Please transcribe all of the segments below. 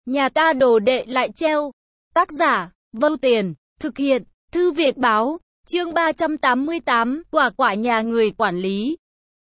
Nhà ta đồ đệ lại treo. Tác giả, Vâu Tiền, thực hiện, Thư viện báo, chương 388, quả quả nhà người quản lý.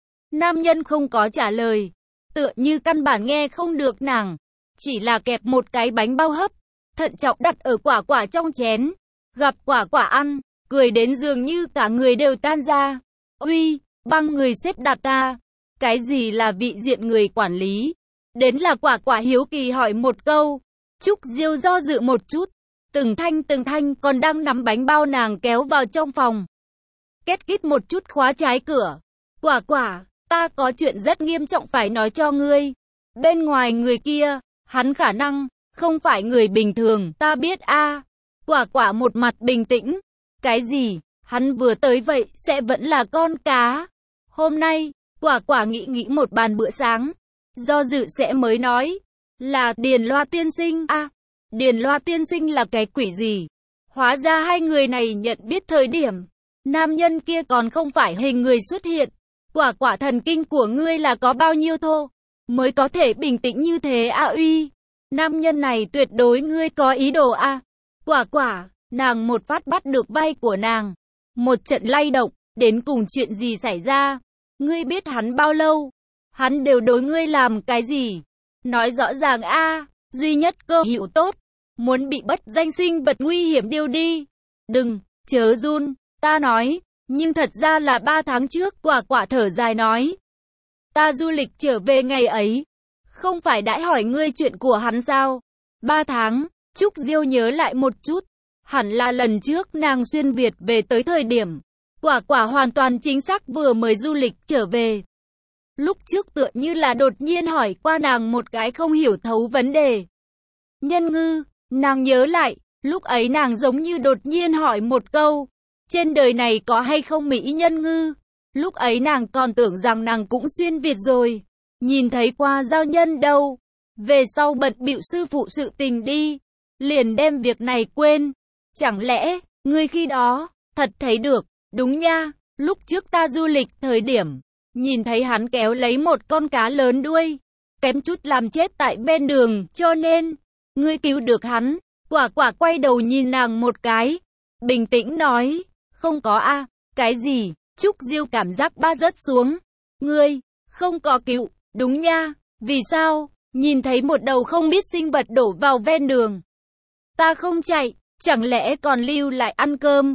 Nam nhân không có trả lời, tựa như căn bản nghe không được nàng, chỉ là kẹp một cái bánh bao hấp, thận trọng đặt ở quả quả trong chén, gặp quả quả ăn, cười đến dường như cả người đều tan ra. Uy, băng người xếp đặt ta, cái gì là vị diện người quản lý? Đến là quả quả hiếu kỳ hỏi một câu. Trúc Diêu do dự một chút, từng thanh còn đang nắm bánh bao nàng kéo vào trong phòng. Két kít một chút khóa trái cửa. Quả quả, ta có chuyện rất nghiêm trọng phải nói cho ngươi. Bên ngoài người kia, hắn khả năng không phải người bình thường, ta biết a. Quả quả một mặt bình tĩnh. Cái gì? Hắn vừa tới vậy sẽ vẫn là con cá. Hôm nay, quả quả nghĩ một bàn bữa sáng. Do dự sẽ mới nói. Là Điền Loa tiên sinh a. Điền Loa tiên sinh là cái quỷ gì? Hóa ra hai người này nhận biết thời điểm. Nam nhân kia còn không phải hình người xuất hiện. Quả quả thần kinh của ngươi là có bao nhiêu thô? Mới có thể bình tĩnh như thế a uy. Nam nhân này tuyệt đối ngươi có ý đồ a. Quả quả, nàng một phát bắt được vai của nàng. Một trận lay động, đến cùng chuyện gì xảy ra? Ngươi biết hắn bao lâu? Hắn đều đối ngươi làm cái gì? Nói rõ ràng a, duy nhất cơ hữu tốt. Muốn bị bất danh sinh vật nguy hiểm điêu đi. Đừng, chớ run, ta nói. Nhưng thật ra là 3 tháng trước, quả quả thở dài nói. Ta du lịch trở về ngày ấy. Không phải đã hỏi ngươi chuyện của hắn sao? 3 tháng, Trúc Diêu nhớ lại một chút. Hẳn là lần trước nàng xuyên Việt về tới thời điểm. Quả quả hoàn toàn chính xác vừa mới du lịch trở về. Lúc trước tựa như là đột nhiên hỏi qua nàng một cái không hiểu thấu vấn đề. Nhân ngư, nàng nhớ lại, lúc ấy nàng giống như đột nhiên hỏi một câu. Trên đời này có hay không mỹ nhân ngư? Lúc ấy nàng còn tưởng rằng nàng cũng xuyên Việt rồi. Nhìn thấy qua giao nhân đâu. Về sau bận bịu sư phụ sự tình đi. Liền đem việc này quên. Chẳng lẽ, ngươi khi đó, thật thấy được, đúng nha, lúc trước ta du lịch thời điểm. Nhìn thấy hắn kéo lấy một con cá lớn đuôi. Kém chút làm chết tại bên đường, cho nên, ngươi cứu được hắn. Quả quả quay đầu nhìn nàng một cái. Bình tĩnh nói, không có a. Cái gì? Trúc Diêu cảm giác ba rớt xuống. Ngươi, không có cứu, đúng nha, vì sao? Nhìn thấy một đầu không biết sinh vật đổ vào ven đường. Ta không chạy, chẳng lẽ còn lưu lại ăn cơm?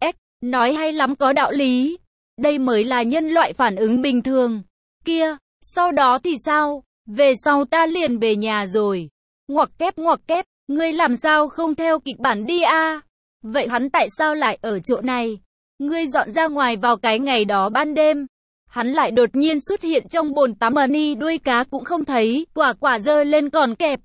Nói hay lắm có đạo lý. Đây mới là nhân loại phản ứng bình thường. Kia, sau đó thì sao? Về sau ta liền về nhà rồi. Ngoặc kép, ngươi làm sao không theo kịch bản đi a? Vậy hắn tại sao lại ở chỗ này? Ngươi dọn ra ngoài vào cái ngày đó ban đêm. Hắn lại đột nhiên xuất hiện trong bồn tắm ni đuôi cá cũng không thấy, quả quả giơ lên còn kẹp.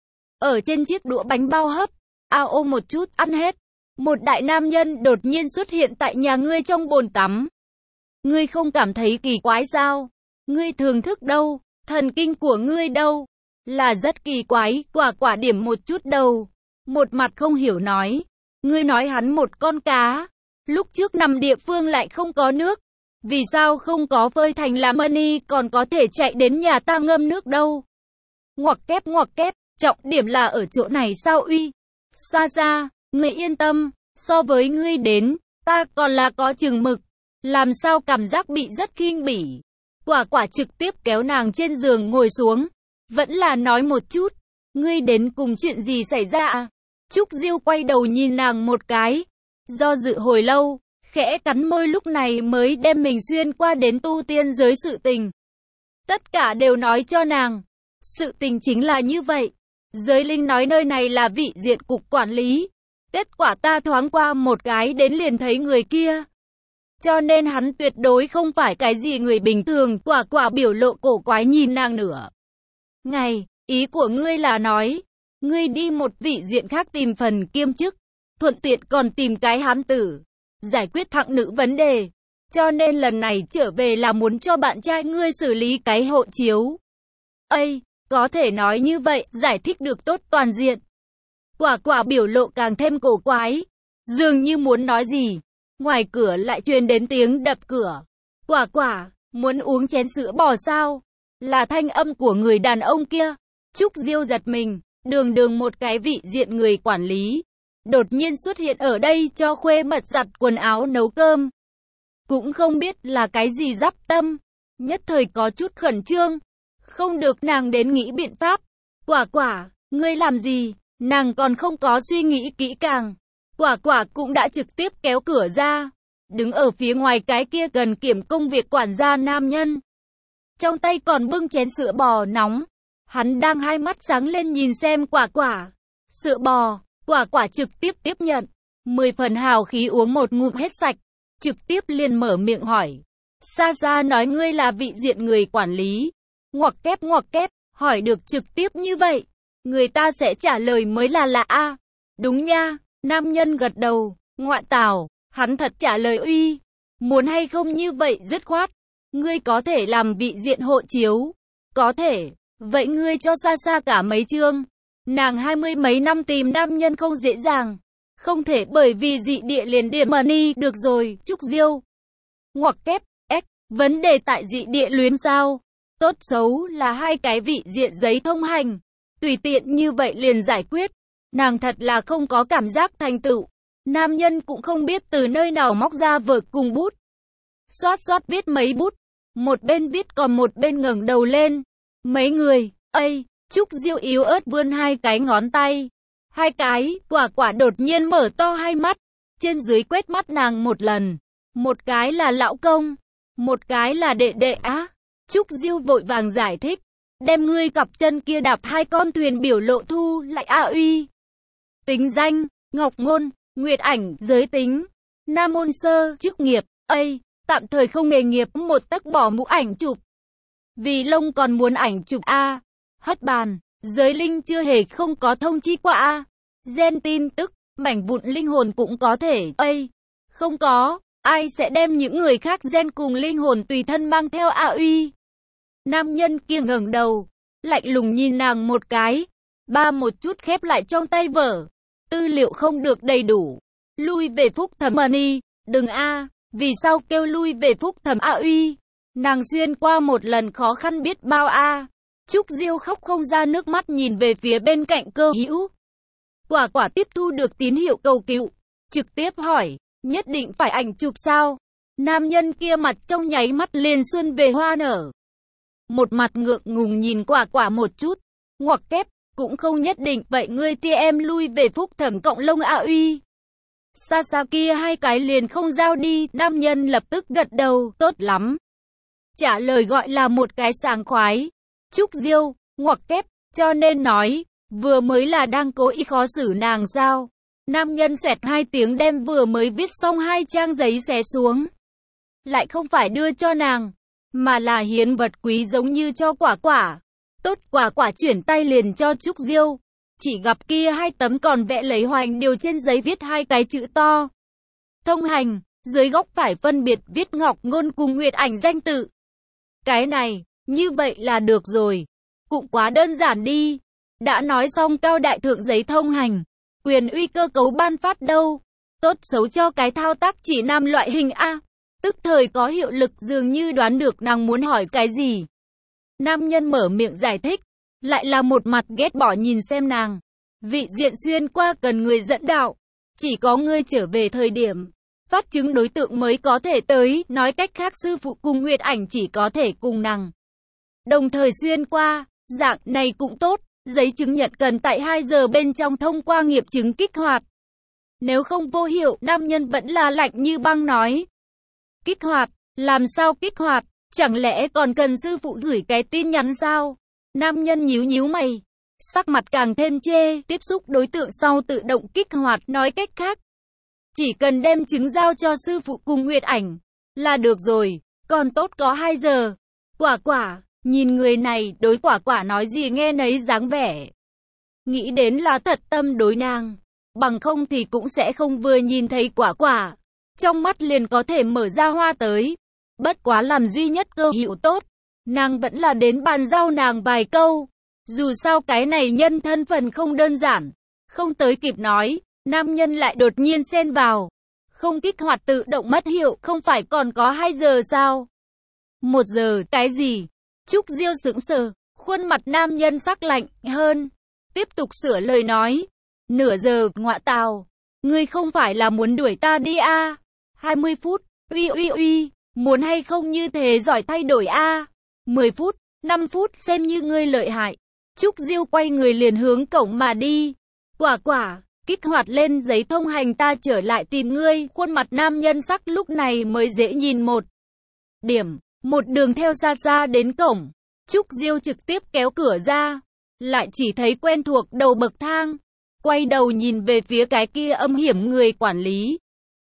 Ở trên chiếc đũa bánh bao hấp, ao một chút ăn hết. Một đại nam nhân đột nhiên xuất hiện tại nhà ngươi trong bồn tắm. Ngươi không cảm thấy kỳ quái sao? Ngươi thường thức đâu? Thần kinh của ngươi đâu? Là rất kỳ quái, quả quả điểm một chút đầu. Một mặt không hiểu nói. Ngươi nói hắn một con cá. Lúc trước nằm địa phương lại không có nước. Vì sao không có phơi thành làm money còn có thể chạy đến nhà ta ngâm nước đâu? Ngoặc kép, trọng điểm là ở chỗ này sao uy? Xa, ngươi yên tâm, so với ngươi đến, ta còn là có chừng mực. Làm sao cảm giác bị rất khinh bỉ. Quả quả trực tiếp kéo nàng trên giường ngồi xuống. Vẫn là nói một chút. Ngươi đến cùng chuyện gì xảy ra à? Trúc Diêu quay đầu nhìn nàng một cái. Do dự hồi lâu, khẽ cắn môi lúc này mới đem mình xuyên qua đến tu tiên giới sự tình. Tất cả đều nói cho nàng. Sự tình chính là như vậy. Giới linh nói nơi này là vị diện cục quản lý. Kết quả ta thoáng qua một cái đến liền thấy người kia. Cho nên hắn tuyệt đối không phải cái gì người bình thường. Quả quả biểu lộ cổ quái nhìn nàng nữa. Ngày, ý của ngươi là nói, ngươi đi một vị diện khác tìm phần kiêm chức, thuận tiện còn tìm cái hán tử, giải quyết thặng nữ vấn đề. Cho nên lần này trở về là muốn cho bạn trai ngươi xử lý cái hộ chiếu. Ây, có thể nói như vậy, giải thích được tốt toàn diện. Quả quả biểu lộ càng thêm cổ quái, dường như muốn nói gì. Ngoài cửa lại truyền đến tiếng đập cửa. Quả quả, muốn uống chén sữa bò sao? Là thanh âm của người đàn ông kia. Trúc Diêu giật mình, Đường đường một cái vị diện người quản lý, đột nhiên xuất hiện ở đây cho khuê mật giặt quần áo nấu cơm. Cũng không biết là cái gì giáp tâm, nhất thời có chút khẩn trương, không được nàng đến nghĩ biện pháp. Quả quả, ngươi làm gì? Nàng còn không có suy nghĩ kỹ càng. Quả quả cũng đã trực tiếp kéo cửa ra, đứng ở phía ngoài cái kia gần kiểm công việc quản gia nam nhân. Trong tay còn bưng chén sữa bò nóng. Hắn đang hai mắt sáng lên nhìn xem quả quả. Sữa bò, quả quả trực tiếp tiếp nhận. 10 phần hào khí uống một ngụm hết sạch. Trực tiếp liền mở miệng hỏi. Sa Sa nói ngươi là vị diện người quản lý. Ngoặc kép, hỏi được trực tiếp như vậy. Người ta sẽ trả lời mới là lạ a. Đúng nha, nam nhân gật đầu. Ngoại tảo, hắn thật trả lời uy. Muốn hay không như vậy dứt khoát. Ngươi có thể làm vị diện hộ chiếu. Có thể. Vậy ngươi cho Sa Sa cả mấy chương. Nàng 20 mấy năm tìm nam nhân không dễ dàng. Không thể bởi vì dị địa liền địa money được rồi, Trúc Diêu. Ngoặc kép, vấn đề tại dị địa luyến sao? Tốt xấu là hai cái vị diện giấy thông hành. Tùy tiện như vậy liền giải quyết. Nàng thật là không có cảm giác thành tựu. Nam nhân cũng không biết từ nơi nào móc ra vở cùng bút. Xoát viết mấy bút. Một bên viết còn một bên ngẩng đầu lên. Mấy người, Trúc Diêu yếu ớt vươn hai cái ngón tay. Hai cái, quả quả đột nhiên mở to hai mắt. Trên dưới quét mắt nàng một lần. Một cái là lão công. Một cái là đệ đệ á. Trúc Diêu vội vàng giải thích. Đem ngươi cặp chân kia đạp hai con thuyền biểu lộ thu lại a uy. Tính danh, Ngọc Ngôn, Nguyệt Ảnh, giới tính. Nam môn sơ, chức nghiệp, tạm thời không nghề nghiệp, một tấc bỏ mũ ảnh chụp. Vì lông còn muốn ảnh chụp a. Hất bàn, giới linh chưa hề không có thông chi qua a. Gen tin tức, mảnh vụn linh hồn cũng có thể, không có, ai sẽ đem những người khác gen cùng linh hồn tùy thân mang theo a uy. Nam nhân kia ngẩng đầu, lạnh lùng nhìn nàng một cái, một chút khép lại trong tay vở. Tư liệu không được đầy đủ. Lui về phúc thẩm money, đừng a, vì sao kêu lui về phúc thẩm a uy. Nàng xuyên qua một lần khó khăn biết bao a. Trúc Diêu khóc không ra nước mắt nhìn về phía bên cạnh cơ hữu. Quả quả tiếp thu được tín hiệu cầu cứu, trực tiếp hỏi, nhất định phải ảnh chụp sao? Nam nhân kia mặt trong nháy mắt liền xuân về hoa nở. Một mặt ngượng ngùng nhìn quả quả một chút, ngoặc kép, cũng không nhất định, vậy ngươi tia em lui về phúc thẩm cộng lông a uy. Sa Sa kia hai cái liền không giao đi, nam nhân lập tức gật đầu, tốt lắm. Trả lời gọi là một cái sảng khoái. Trúc Diêu, ngoặc kép, cho nên nói, vừa mới là đang cố ý khó xử nàng sao? Nam nhân xoẹt hai tiếng đem vừa mới viết xong hai trang giấy xé xuống. Lại không phải đưa cho nàng, mà là hiến vật quý giống như cho quả quả. Tốt, quả quả chuyển tay liền cho Trúc Diêu. Chỉ gặp kia hai tấm còn vẽ lấy hoành điều trên giấy viết hai cái chữ to. Thông hành, dưới góc phải phân biệt viết Ngọc Ngôn cùng Nguyệt Ảnh danh tự. Cái này, như vậy là được rồi. Cũng quá đơn giản đi. Đã nói xong cao đại thượng giấy thông hành. Quyền uy cơ cấu ban phát đâu. Tốt xấu cho cái thao tác chỉ nam loại hình A. Tức thời có hiệu lực dường như đoán được nàng muốn hỏi cái gì. Nam nhân mở miệng giải thích. Lại là một mặt ghét bỏ nhìn xem nàng. Vị diện xuyên qua cần người dẫn đạo. Chỉ có ngươi trở về thời điểm phát chứng đối tượng mới có thể tới. Nói cách khác sư phụ cùng Nguyệt Ảnh chỉ có thể cùng nàng đồng thời xuyên qua. Dạng này cũng tốt. Giấy chứng nhận cần tại 2 giờ bên trong thông qua nghiệp chứng kích hoạt. Nếu không vô hiệu, nam nhân vẫn là lạnh như băng nói. Kích hoạt? Làm sao kích hoạt? Chẳng lẽ còn cần sư phụ gửi cái tin nhắn sao? Nam nhân nhíu nhíu mày. Sắc mặt càng thêm chê, tiếp xúc đối tượng sau tự động kích hoạt, nói cách khác. Chỉ cần đem chứng giao cho sư phụ cùng Nguyệt Ảnh là được rồi, còn tốt có 2 giờ. Quả quả, nhìn người này, đối quả quả nói gì nghe nấy dáng vẻ. Nghĩ đến là thật tâm đối nàng, bằng không thì cũng sẽ không vừa nhìn thấy quả quả. Trong mắt liền có thể mở ra hoa tới. Bất quá làm duy nhất cơ hữu tốt. Nàng vẫn là đến bàn giao nàng vài câu. Dù sao cái này nhân thân phận không đơn giản. Không tới kịp nói, nam nhân lại đột nhiên xen vào. Không kích hoạt tự động mất hiệu, không phải còn có 2 giờ sao? 1 giờ, cái gì? Trúc Diêu sững sờ, khuôn mặt nam nhân sắc lạnh hơn. tiếp tục sửa lời nói. Nửa giờ, ngọa tào. Ngươi không phải là muốn đuổi ta đi à? 20 phút, uy, muốn hay không như thế giỏi thay đổi à? 10 phút, 5 phút, xem như ngươi lợi hại. Trúc Diêu quay người liền hướng cổng mà đi. Quả, kích hoạt lên giấy thông hành ta trở lại tìm ngươi. Khuôn mặt nam nhân sắc lúc này mới dễ nhìn một điểm. Một đường theo xa đến cổng. Trúc Diêu trực tiếp kéo cửa ra. Lại chỉ thấy quen thuộc đầu bậc thang. Quay đầu nhìn về phía cái kia âm hiểm người quản lý.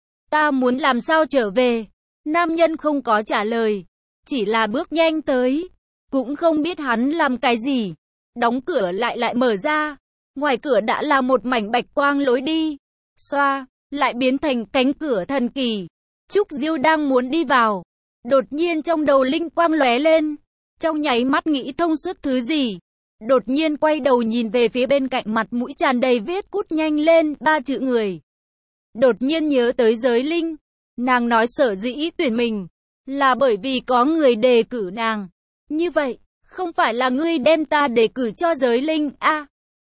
Ta muốn làm sao trở về? Nam nhân không có trả lời. Chỉ là bước nhanh tới. Cũng không biết hắn làm cái gì. Đóng cửa lại mở ra. Ngoài cửa đã là một mảnh bạch quang lối đi. Xoa, lại biến thành cánh cửa thần kỳ. Trúc Diêu đang muốn đi vào. Đột nhiên trong đầu linh quang lóe lên. Trong nháy mắt nghĩ thông suốt thứ gì. Đột nhiên quay đầu nhìn về phía bên cạnh mặt mũi tràn đầy viết cút nhanh lên 3 chữ người. Đột nhiên nhớ tới Giới Linh. Nàng nói sở dĩ tuyển mình. Là bởi vì có người đề cử nàng. Như vậy, không phải là ngươi đem ta đề cử cho Giới Linh à?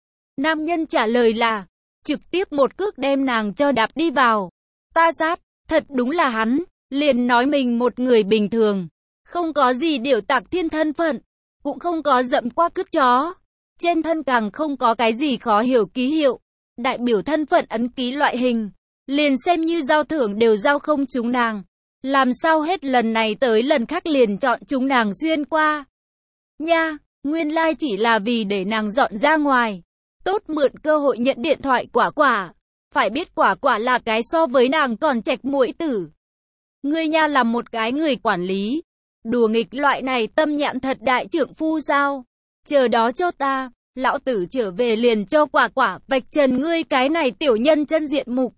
Nam nhân trả lời là, trực tiếp một cước đem nàng cho đạp đi vào. Ta sát, thật đúng là hắn, liền nói mình một người bình thường. Không có gì điểu tạc thiên thân phận, cũng không có dậm qua cước chó. Trên thân càng không có cái gì khó hiểu ký hiệu, đại biểu thân phận ấn ký loại hình. Liền xem như giao thưởng đều giao không chúng nàng. Làm sao hết lần này tới lần khác liền chọn chúng nàng xuyên qua. Nha, nguyên lai chỉ là vì để nàng dọn ra ngoài. Tốt mượn cơ hội nhận điện thoại quả. Phải biết quả là cái so với nàng còn chạch muội tử. Ngươi nha là một cái người quản lý. Đùa nghịch loại này tâm nhãn thật đại trượng phu sao? Chờ đó cho ta, lão tử trở về liền cho quả vạch trần ngươi cái này tiểu nhân chân diện mục.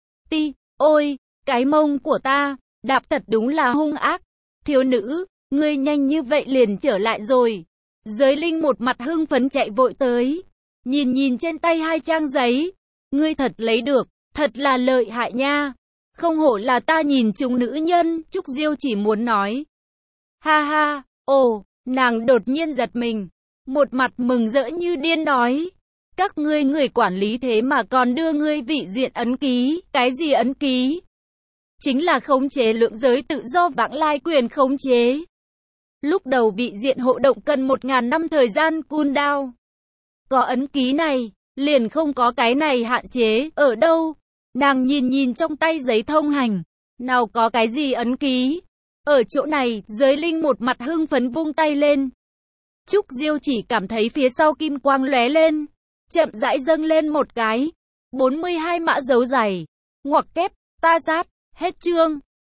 Ôi, cái mông của ta, đạp thật đúng là hung ác. Thiếu nữ, ngươi nhanh như vậy liền trở lại rồi. Giới Linh một mặt hưng phấn chạy vội tới. Nhìn trên tay 2 trang giấy. Ngươi thật lấy được, thật là lợi hại nha. Không hổ là ta nhìn chúng nữ nhân, Trúc Diêu chỉ muốn nói. Ha, nàng đột nhiên giật mình. Một mặt mừng rỡ như điên nói. Các ngươi người quản lý thế mà còn đưa ngươi vị diện ấn ký. Cái gì ấn ký? Chính là khống chế lượng giới tự do vãng lai quyền khống chế. Lúc đầu vị diện hộ động cần 1000 năm thời gian cooldown. Có ấn ký này, liền không có cái này hạn chế, ở đâu? Nàng nhìn trong tay giấy thông hành, nào có cái gì ấn ký? Ở chỗ này, Giới Linh một mặt hưng phấn vung tay lên. Trúc Diêu chỉ cảm thấy phía sau kim quang lóe lên, chậm rãi dâng lên một cái. 42 mã dấu dày, ngoặc kép, ta sát, hết chương.